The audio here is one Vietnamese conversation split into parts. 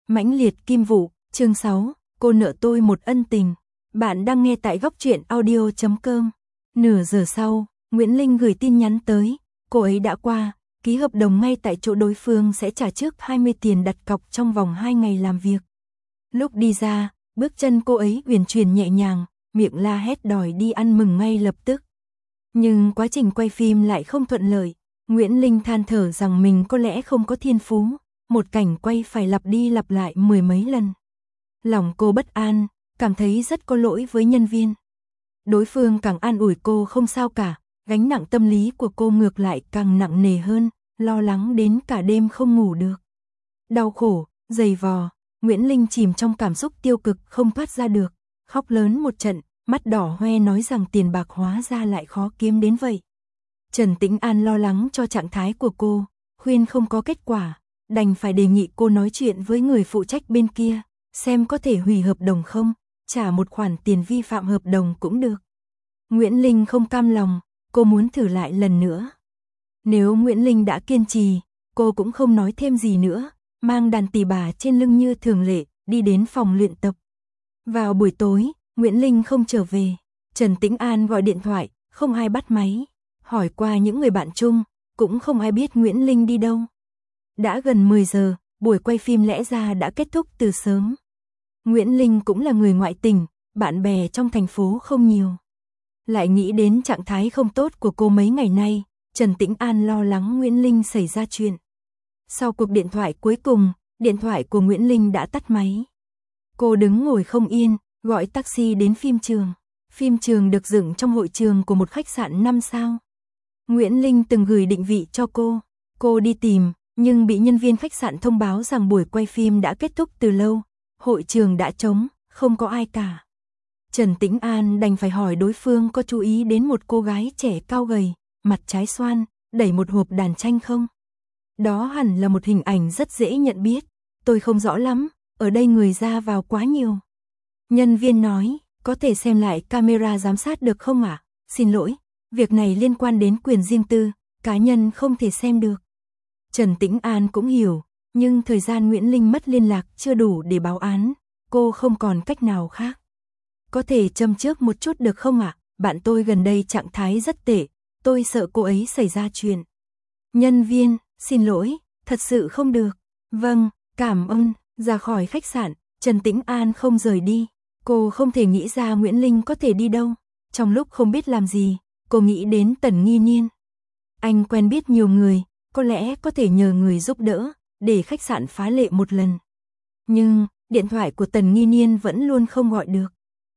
Mãnh liệt kim vụ, chương 6, cô nợ tôi một ân tình. Bạn đang nghe tại góc truyện audio.com. Nửa giờ sau, Nguyễn Linh gửi tin nhắn tới, cô ấy đã qua, ký hợp đồng ngay tại chỗ, đối phương sẽ trả trước 20 tiền đặt cọc trong vòng 2 ngày làm việc. Lúc đi ra, bước chân cô ấy uyển chuyển nhẹ nhàng, miệng la hét đòi đi ăn mừng ngay lập tức. Nhưng quá trình quay phim lại không thuận lợi, Nguyễn Linh than thở rằng mình có lẽ không có thiên phú, một cảnh quay phải lặp đi lặp lại 10 mấy lần. Lòng cô bất an, cảm thấy rất có lỗi với nhân viên. Đối phương càng an ủi cô không sao cả, gánh nặng tâm lý của cô ngược lại càng nặng nề hơn, lo lắng đến cả đêm không ngủ được. Đau khổ, dày vò, Nguyễn Linh chìm trong cảm xúc tiêu cực không thoát ra được, khóc lớn một trận, mắt đỏ hoe nói rằng tiền bạc hóa ra lại khó kiếm đến vậy. Trần Tĩnh An lo lắng cho trạng thái của cô, khuyên không có kết quả, đành phải đề nghị cô nói chuyện với người phụ trách bên kia, xem có thể hủy hợp đồng không, trả một khoản tiền vi phạm hợp đồng cũng được. Nguyễn Linh không cam lòng, cô muốn thử lại lần nữa. Nếu Nguyễn Linh đã kiên trì, cô cũng không nói thêm gì nữa, mang đàn tỳ bà trên lưng như thường lệ, đi đến phòng luyện tập. Vào buổi tối, Nguyễn Linh không trở về, Trần Tĩnh An gọi điện thoại, không ai bắt máy, hỏi qua những người bạn chung, cũng không ai biết Nguyễn Linh đi đâu. Đã gần 10 giờ, buổi quay phim lẽ ra đã kết thúc từ sớm. Nguyễn Linh cũng là người ngoại tỉnh, bạn bè trong thành phố không nhiều. Lại nghĩ đến trạng thái không tốt của cô mấy ngày nay, Trần Tĩnh An lo lắng Nguyễn Linh xảy ra chuyện. Sau cuộc điện thoại cuối cùng, điện thoại của Nguyễn Linh đã tắt máy. Cô đứng ngồi không yên, gọi taxi đến phim trường. Phim trường được dựng trong hội trường của một khách sạn 5 sao. Nguyễn Linh từng gửi định vị cho cô đi tìm, nhưng bị nhân viên khách sạn thông báo rằng buổi quay phim đã kết thúc từ lâu, hội trường đã trống, không có ai cả. Trần Tĩnh An đành phải hỏi đối phương có chú ý đến một cô gái trẻ cao gầy, mặt trái xoan, đẩy một hộp đàn tranh không? Đó hẳn là một hình ảnh rất dễ nhận biết, tôi không rõ lắm, ở đây người ra vào quá nhiều. Nhân viên nói, có thể xem lại camera giám sát được không ạ? Xin lỗi, việc này liên quan đến quyền riêng tư, cá nhân không thể xem được. Trần Tĩnh An cũng hiểu, nhưng thời gian Nguyễn Linh mất liên lạc chưa đủ để báo án, cô không còn cách nào khác. Có thể châm trước một chút được không ạ? Bạn tôi gần đây trạng thái rất tệ, tôi sợ cô ấy xảy ra chuyện. Nhân viên, xin lỗi, thật sự không được. Vâng, cảm ơn. Ra khỏi khách sạn, Trần Tĩnh An không rời đi. Cô không thể nghĩ ra Nguyễn Linh có thể đi đâu. Trong lúc không biết làm gì, cô nghĩ đến Tần Nghi Niên. Anh quen biết nhiều người, có lẽ có thể nhờ người giúp đỡ, để khách sạn phá lệ một lần. Nhưng, điện thoại của Tần Nghi Niên vẫn luôn không gọi được.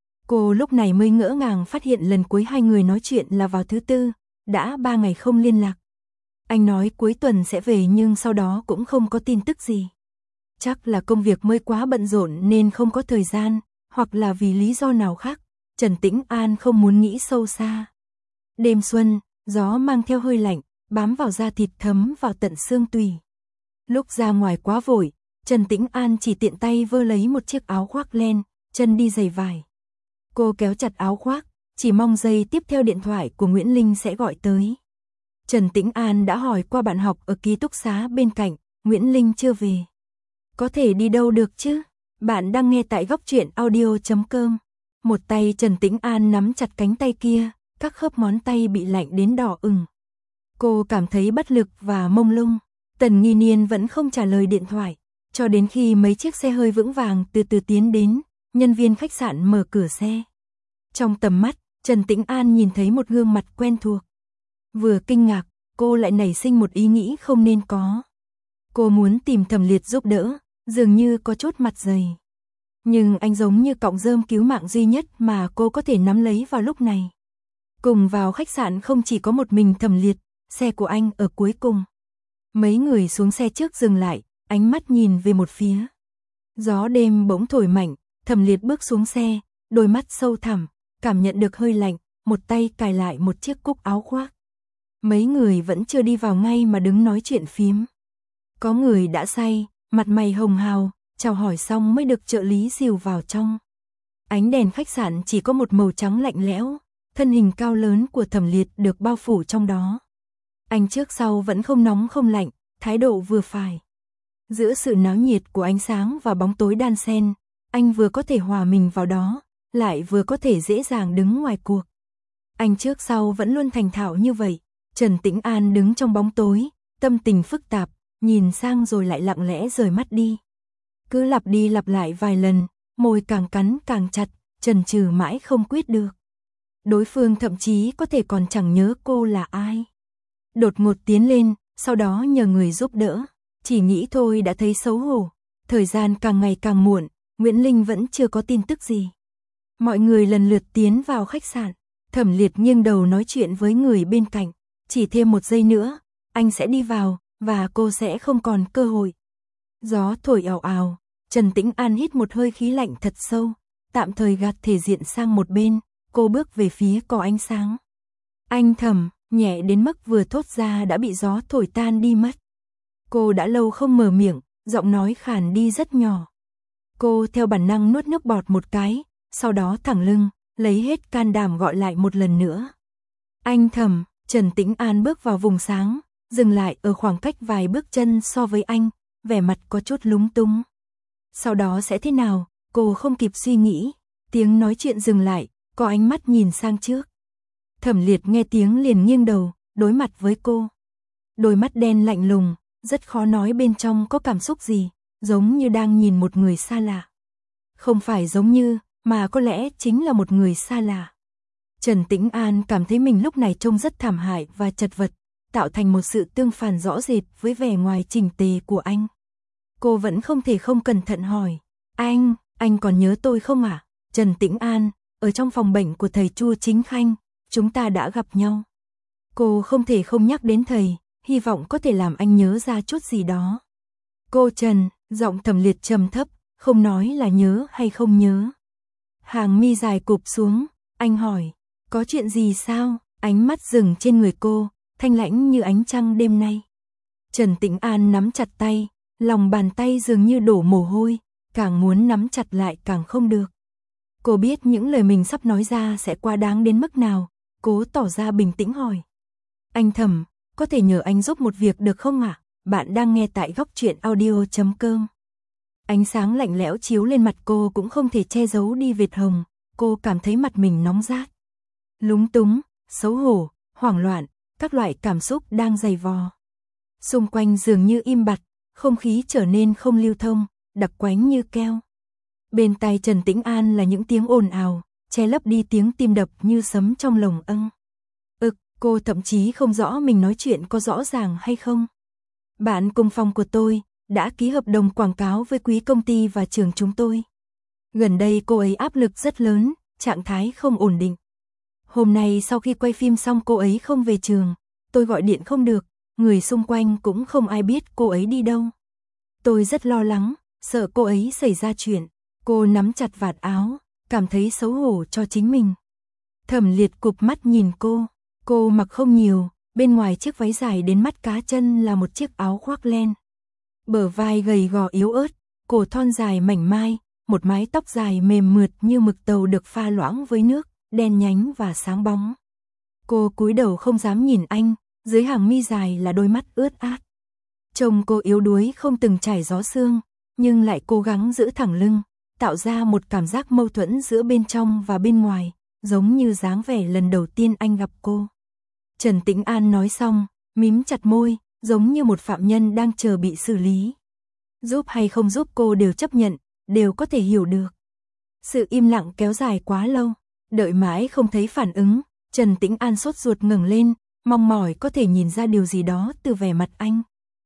Cô lúc này mới ngỡ ngàng phát hiện lần cuối hai người nói chuyện là vào thứ Tư, đã 3 ngày không liên lạc. Anh nói cuối tuần sẽ về nhưng sau đó cũng không có tin tức gì. Chắc là công việc mới quá bận rộn nên không có thời gian, hoặc là vì lý do nào khác, Trần Tĩnh An không muốn nghĩ sâu xa. Đêm xuân, gió mang theo hơi lạnh, bám vào da thịt thấm vào tận xương tủy. Lúc ra ngoài quá vội, Trần Tĩnh An chỉ tiện tay vơ lấy một chiếc áo khoác len, chân đi giày vải. Cô kéo chặt áo khoác, chỉ mong giây tiếp theo điện thoại của Nguyễn Linh sẽ gọi tới. Trần Tĩnh An đã hỏi qua bạn học ở ký túc xá bên cạnh, Nguyễn Linh chưa về. Có thể đi đâu được chứ? Bạn đang nghe tại góc truyện audio.com. Một tay Trần Tĩnh An nắm chặt cánh tay kia, các khớp ngón tay bị lạnh đến đỏ ửng. Cô cảm thấy bất lực và mông lung. Tần Nghi Niên vẫn không trả lời điện thoại, cho đến khi mấy chiếc xe hơi vững vàng từ từ tiến đến, nhân viên khách sạn mở cửa xe. Trong tầm mắt, Trần Tĩnh An nhìn thấy một gương mặt quen thuộc. Vừa kinh ngạc, cô lại nảy sinh một ý nghĩ không nên có. Cô muốn tìm Thẩm Liệt giúp đỡ, dường như có chút mặt dày. Nhưng anh giống như cọng rơm cứu mạng duy nhất mà cô có thể nắm lấy vào lúc này. Cùng vào khách sạn không chỉ có một mình Thẩm Liệt, xe của anh ở cuối cùng. Mấy người xuống xe trước dừng lại, ánh mắt nhìn về một phía. Gió đêm bỗng thổi mạnh, Thẩm Liệt bước xuống xe, đôi mắt sâu thẳm, cảm nhận được hơi lạnh, một tay cài lại một chiếc cúc áo khoác. Mấy người vẫn chưa đi vào ngay mà đứng nói chuyện phiếm. Có người đã say, mặt mày hồng hào, chào hỏi xong mới được trợ lý dìu vào trong. Ánh đèn khách sạn chỉ có một màu trắng lạnh lẽo, thân hình cao lớn của Thẩm Liệt được bao phủ trong đó. Anh trước sau vẫn không nóng không lạnh, thái độ vừa phải. Giữa sự náo nhiệt của ánh sáng và bóng tối đan xen, anh vừa có thể hòa mình vào đó, lại vừa có thể dễ dàng đứng ngoài cuộc. Anh trước sau vẫn luôn thành thạo như vậy. Trần Tĩnh An đứng trong bóng tối, tâm tình phức tạp, nhìn sang rồi lại lặng lẽ rời mắt đi. Cứ lặp đi lặp lại vài lần, môi càng cắn càng chặt, chần chừ mãi không quyết được. Đối phương thậm chí có thể còn chẳng nhớ cô là ai. Đột ngột tiến lên, sau đó nhờ người giúp đỡ. Chỉ nghĩ thôi đã thấy xấu hổ. Thời gian càng ngày càng muộn, Nguyễn Linh vẫn chưa có tin tức gì. Mọi người lần lượt tiến vào khách sạn. Thẩm Liệt nghiêng đầu nói chuyện với người bên cạnh. Chỉ thêm 1 giây nữa, anh sẽ đi vào, và cô sẽ không còn cơ hội. Gió thổi ào ào, Trần Tĩnh An hít một hơi khí lạnh thật sâu, tạm thời gạt thể diện sang một bên, cô bước về phía có ánh sáng. Anh Thẩm, nhẹ đến mức vừa thốt ra đã bị gió thổi tan đi mất. Cô đã lâu không mở miệng, giọng nói khàn đi rất nhỏ. Cô theo bản năng nuốt nước bọt một cái, sau đó thẳng lưng, lấy hết can đảm gọi lại một lần nữa. Anh Thẩm. Trần Tĩnh An bước vào vùng sáng, dừng lại ở khoảng cách vài bước chân so với anh, vẻ mặt có chút lúng túng. Sau đó sẽ thế nào, cô không kịp suy nghĩ, tiếng nói chuyện dừng lại, có ánh mắt nhìn sang trước. Thẩm Liệt nghe tiếng liền nghiêng đầu, đối mặt với cô. Đôi mắt đen lạnh lùng, rất khó nói bên trong có cảm xúc gì, giống như đang nhìn một người xa lạ. Không phải giống như, mà có lẽ chính là một người xa lạ. Trần Tĩnh An cảm thấy mình lúc này trông rất thảm hại và chật vật, tạo thành một sự tương phản rõ rệt với vẻ ngoài chỉnh tề của anh. Cô vẫn không thể không cẩn thận hỏi, anh còn nhớ tôi không ạ? Trần Tĩnh An, ở trong phòng bệnh của thầy Chu Chính Khanh, chúng ta đã gặp nhau. Cô không thể không nhắc đến thầy, hy vọng có thể làm anh nhớ ra chút gì đó. Cô Trần, giọng Thẩm Liệt trầm thấp, không nói là nhớ hay không nhớ. Hàng mi dài cụp xuống, anh hỏi. Có chuyện gì sao? Ánh mắt dừng trên người cô, thanh lãnh như ánh trăng đêm nay. Trần Tĩnh An nắm chặt tay, lòng bàn tay dường như đổ mồ hôi, càng muốn nắm chặt lại càng không được. Cô biết những lời mình sắp nói ra sẽ quá đáng đến mức nào, cố tỏ ra bình tĩnh hỏi. Anh Thẩm, có thể nhờ anh giúp một việc được không ạ? Bạn đang nghe tại Góc Truyện Audio.com. Ánh sáng lạnh lẽo chiếu lên mặt cô cũng không thể che giấu đi vệt hồng, cô cảm thấy mặt mình nóng rát. Lúng túng, xấu hổ, hoảng loạn, các loại cảm xúc đang dày vò. Xung quanh dường như im bặt, không khí trở nên không lưu thông, đặc quánh như keo. Bên tai Trần Tĩnh An là những tiếng ồn ào, che lấp đi tiếng tim đập như sấm trong lồng âng. Cô thậm chí không rõ mình nói chuyện có rõ ràng hay không. Bạn cùng phòng của tôi đã ký hợp đồng quảng cáo với quý công ty và trường chúng tôi. Gần đây cô ấy áp lực rất lớn, trạng thái không ổn định. Hôm nay sau khi quay phim xong cô ấy không về trường, tôi gọi điện không được, người xung quanh cũng không ai biết cô ấy đi đâu. Tôi rất lo lắng, sợ cô ấy xảy ra chuyện. Cô nắm chặt vạt áo, cảm thấy xấu hổ cho chính mình. Thẩm Liệt cụp mắt nhìn cô mặc không nhiều, bên ngoài chiếc váy dài đến mắt cá chân là một chiếc áo khoác len. Bờ vai gầy gò yếu ớt, cổ thon dài mảnh mai, một mái tóc dài mềm mượt như mực tàu được pha loãng với nước, đen nhánh và sáng bóng. Cô cúi đầu không dám nhìn anh, dưới hàng mi dài là đôi mắt ướt át. Trông cô yếu đuối không từng trải gió sương, nhưng lại cố gắng giữ thẳng lưng, tạo ra một cảm giác mâu thuẫn giữa bên trong và bên ngoài, giống như dáng vẻ lần đầu tiên anh gặp cô. Trần Tĩnh An nói xong, mím chặt môi, giống như một phạm nhân đang chờ bị xử lý. Giúp hay không giúp cô đều chấp nhận, đều có thể hiểu được. Sự im lặng kéo dài quá lâu, đợi mãi không thấy phản ứng, Trần Tĩnh An sốt ruột ngẩng lên, mong mỏi có thể nhìn ra điều gì đó từ vẻ mặt anh.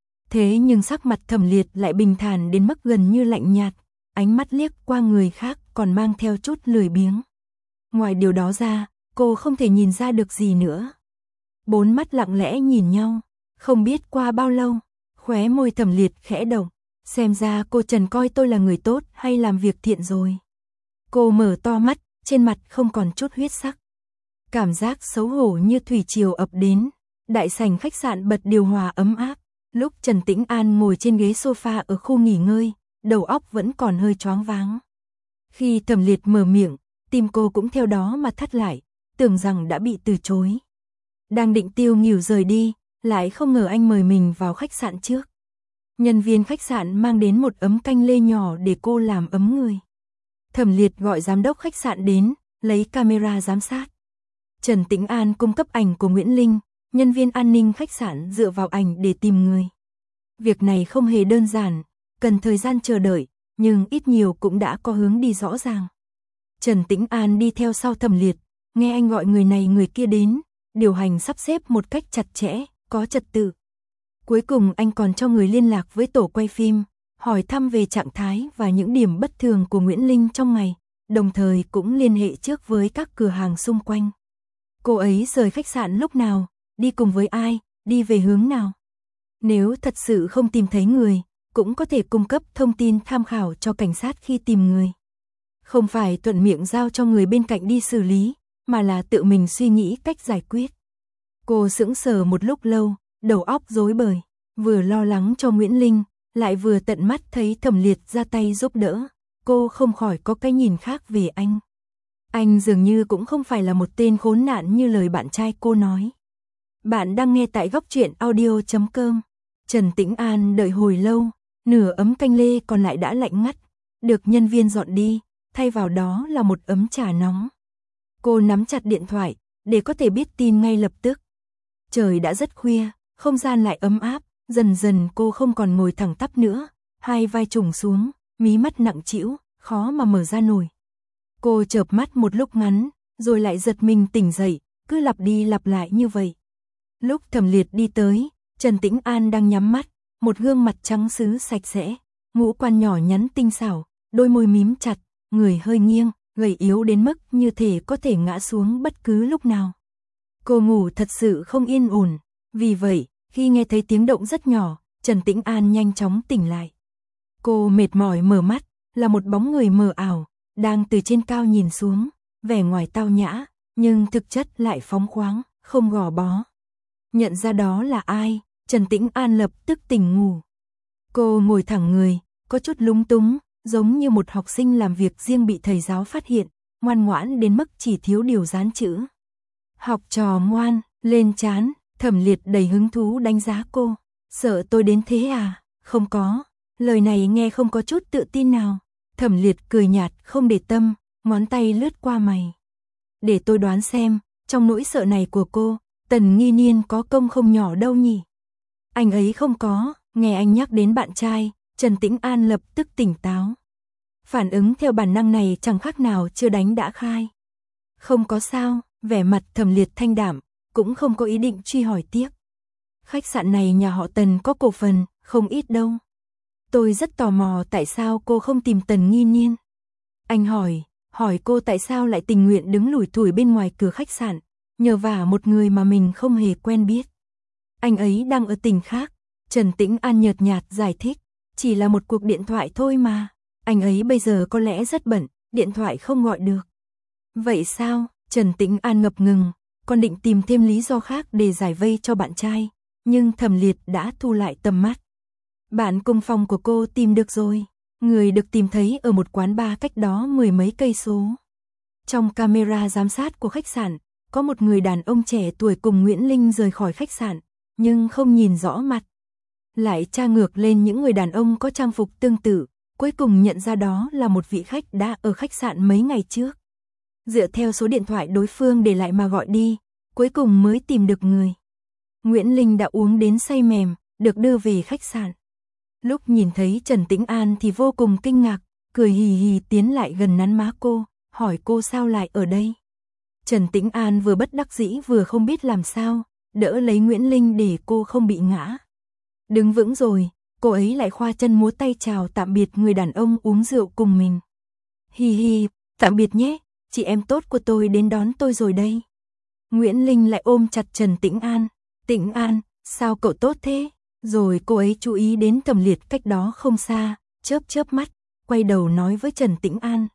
Thế nhưng sắc mặt Thẩm Liệt lại bình thản đến mức gần như lạnh nhạt, ánh mắt liếc qua người khác còn mang theo chút lười biếng. Ngoài điều đó ra, cô không thể nhìn ra được gì nữa. Bốn mắt lặng lẽ nhìn nhau, không biết qua bao lâu, khóe môi Thẩm Liệt khẽ động, xem ra cô Trần coi tôi là người tốt hay làm việc thiện rồi. Cô mở to mắt, trên mặt không còn chút huyết sắc. Cảm giác xấu hổ như thủy triều ập đến, đại sảnh khách sạn bật điều hòa ấm áp, lúc Trần Tĩnh An ngồi trên ghế sofa ở khu nghỉ ngơi, đầu óc vẫn còn hơi choáng váng. Khi Thẩm Liệt mở miệng, tim cô cũng theo đó mà thắt lại, tưởng rằng đã bị từ chối. Đang định tiêu nghỉu rời đi, lại không ngờ anh mời mình vào khách sạn trước. Nhân viên khách sạn mang đến một ấm canh lê nhỏ để cô làm ấm người. Thẩm Liệt gọi giám đốc khách sạn đến, lấy camera giám sát. Trần Tĩnh An cung cấp ảnh của Nguyễn Linh, nhân viên an ninh khách sạn dựa vào ảnh để tìm người. Việc này không hề đơn giản, cần thời gian chờ đợi, nhưng ít nhiều cũng đã có hướng đi rõ ràng. Trần Tĩnh An đi theo sau Thẩm Liệt, nghe anh gọi người này người kia đến, điều hành sắp xếp một cách chặt chẽ, có trật tự. Cuối cùng anh còn cho người liên lạc với tổ quay phim, hỏi thăm về trạng thái và những điểm bất thường của Nguyễn Linh trong ngày, đồng thời cũng liên hệ trước với các cửa hàng xung quanh. Cô ấy rời khách sạn lúc nào, đi cùng với ai, đi về hướng nào. Nếu thật sự không tìm thấy người, cũng có thể cung cấp thông tin tham khảo cho cảnh sát khi tìm người. Không phải thuận miệng giao cho người bên cạnh đi xử lý, mà là tự mình suy nghĩ cách giải quyết. Cô sững sờ một lúc lâu, đầu óc rối bời, vừa lo lắng cho Nguyễn Linh, lại vừa tận mắt thấy Thẩm Liệt ra tay giúp đỡ. Cô không khỏi có cái nhìn khác về anh. Anh dường như cũng không phải là một tên khốn nạn như lời bạn trai cô nói. Bạn đang nghe tại góc truyện audio.com. Trần Tĩnh An đợi hồi lâu, nửa ấm canh lê còn lại đã lạnh ngắt, được nhân viên dọn đi, thay vào đó là một ấm trà nóng. Cô nắm chặt điện thoại, để có thể biết tin ngay lập tức. Trời đã rất khuya, không gian lại ấm áp, dần dần cô không còn ngồi thẳng tắp nữa, hai vai trùng xuống, mí mắt nặng trĩu, khó mà mở ra nổi. Cô chợp mắt một lúc ngắn, rồi lại giật mình tỉnh dậy, cứ lặp đi lặp lại như vậy. Lúc Thẩm Liệt đi tới, Trần Tĩnh An đang nhắm mắt, một gương mặt trắng sứ sạch sẽ, ngũ quan nhỏ nhắn tinh xảo, đôi môi mím chặt, người hơi nghiêng, gầy yếu đến mức như thể có thể ngã xuống bất cứ lúc nào. Cô ngủ thật sự không yên ổn, vì vậy, khi nghe thấy tiếng động rất nhỏ, Trần Tĩnh An nhanh chóng tỉnh lại. Cô mệt mỏi mở mắt, là một bóng người mờ ảo, đang từ trên cao nhìn xuống, vẻ ngoài tao nhã, nhưng thực chất lại phóng khoáng, không gò bó. Nhận ra đó là ai, Trần Tĩnh An lập tức tỉnh ngủ. Cô ngồi thẳng người, có chút lúng túng, giống như một học sinh làm việc riêng bị thầy giáo phát hiện, ngoan ngoãn đến mức chỉ thiếu điều dán chữ. Học trò ngoan, lên trán, Thẩm Liệt đầy hứng thú đánh giá cô. Sợ tôi đến thế à? Không có. Lời này nghe không có chút tự tin nào. Thẩm Liệt cười nhạt không để tâm, ngón tay lướt qua mày. Để tôi đoán xem, trong nỗi sợ này của cô, Tần Nghi Niên có công không nhỏ đâu nhỉ? Anh ấy không có, nghe anh nhắc đến bạn trai, Trần Tĩnh An lập tức tỉnh táo. Phản ứng theo bản năng này chẳng khác nào chưa đánh đã khai. Không có sao, vẻ mặt Thẩm Liệt thanh đạm, cũng không có ý định truy hỏi tiếp. Khách sạn này nhà họ Tần có cổ phần, không ít đâu. Tôi rất tò mò tại sao cô không tìm Tần Nghi Niên. Anh hỏi cô tại sao lại tình nguyện đứng lủi thủi bên ngoài cửa khách sạn, nhờ vả một người mà mình không hề quen biết. Anh ấy đang ở tỉnh khác, Trần Tĩnh An nhợt nhạt giải thích, chỉ là một cuộc điện thoại thôi mà. Anh ấy bây giờ có lẽ rất bận, điện thoại không gọi được. Vậy sao? Trần Tĩnh An ngập ngừng, còn định tìm thêm lý do khác để giải vây cho bạn trai, nhưng Thẩm Liệt đã thu lại tầm mắt. Bạn cùng phòng của cô tìm được rồi, người được tìm thấy ở một quán bar cách đó mười mấy cây số. Trong camera giám sát của khách sạn, có một người đàn ông trẻ tuổi cùng Nguyễn Linh rời khỏi khách sạn, nhưng không nhìn rõ mặt. Lại tra ngược lên những người đàn ông có trang phục tương tự, cuối cùng nhận ra đó là một vị khách đã ở khách sạn mấy ngày trước. Dựa theo số điện thoại đối phương để lại mà gọi đi, cuối cùng mới tìm được người. Nguyễn Linh đã uống đến say mềm, được đưa về khách sạn. Lúc nhìn thấy Trần Tĩnh An thì vô cùng kinh ngạc, cười hì hì tiến lại gần nắn má cô, hỏi cô sao lại ở đây. Trần Tĩnh An vừa bất đắc dĩ vừa không biết làm sao, đỡ lấy Nguyễn Linh để cô không bị ngã. Đứng vững rồi, cô ấy lại khoa chân múa tay chào tạm biệt người đàn ông uống rượu cùng mình. Hi hi, tạm biệt nhé, chị em tốt của tôi đến đón tôi rồi đây. Nguyễn Linh lại ôm chặt Trần Tĩnh An. Tĩnh An, sao cậu tốt thế? Rồi cô ấy chú ý đến Thẩm Liệt cách đó không xa, chớp mắt, quay đầu nói với Trần Tĩnh An.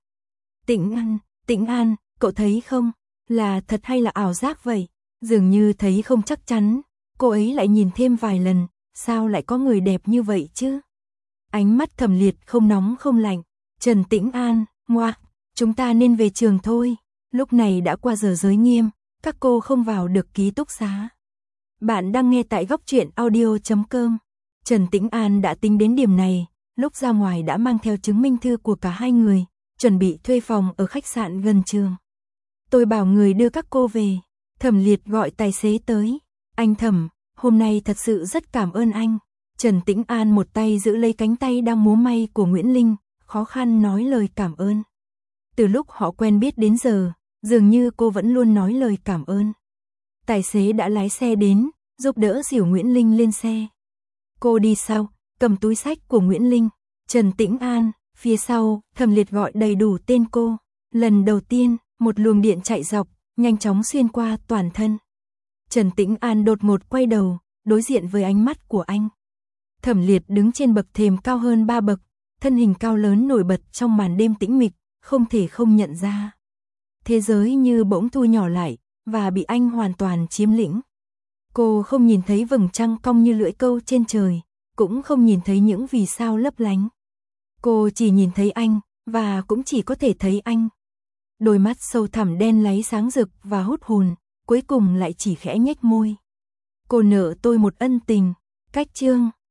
Tĩnh An, cậu thấy không? Là thật hay là ảo giác vậy? Dường như thấy không chắc chắn, cô ấy lại nhìn thêm vài lần, sao lại có người đẹp như vậy chứ? Ánh mắt Thẩm Liệt không nóng không lạnh. Trần Tĩnh An, ngoa, chúng ta nên về trường thôi. Lúc này đã qua giờ giới nghiêm, các cô không vào được ký túc xá. Bạn đang nghe tại góc truyện audio.com. Trần Tĩnh An đã tính đến điểm này, lúc ra ngoài đã mang theo chứng minh thư của cả hai người, chuẩn bị thuê phòng ở khách sạn gần trường. Tôi bảo người đưa các cô về. Thẩm Liệt gọi tài xế tới. Anh Thẩm, hôm nay thật sự rất cảm ơn anh. Trần Tĩnh An một tay giữ lấy cánh tay đang múa may của Nguyễn Linh, khó khăn nói lời cảm ơn. Từ lúc họ quen biết đến giờ, dường như cô vẫn luôn nói lời cảm ơn. Tài xế đã lái xe đến, giúp đỡ dìu Nguyễn Linh lên xe. Cô đi sau, cầm túi xách của Nguyễn Linh. Trần Tĩnh An, phía sau, Thẩm Liệt gọi đầy đủ tên cô. Lần đầu tiên, một luồng điện chạy dọc, nhanh chóng xuyên qua toàn thân. Trần Tĩnh An đột ngột quay đầu, đối diện với ánh mắt của anh. Thẩm Liệt đứng trên bậc thềm cao hơn 3 bậc, thân hình cao lớn nổi bật trong màn đêm tĩnh mịch, không thể không nhận ra. Thế giới như bỗng thu nhỏ lại, và bị anh hoàn toàn chiếm lĩnh. Cô không nhìn thấy vầng trăng cong như lưỡi câu trên trời, cũng không nhìn thấy những vì sao lấp lánh. Cô chỉ nhìn thấy anh, và cũng chỉ có thể thấy anh. Đôi mắt sâu thẳm đen láy sáng rực và hút hồn, cuối cùng lại chỉ khẽ nhếch môi. Cô nợ tôi một ân tình. Cách chương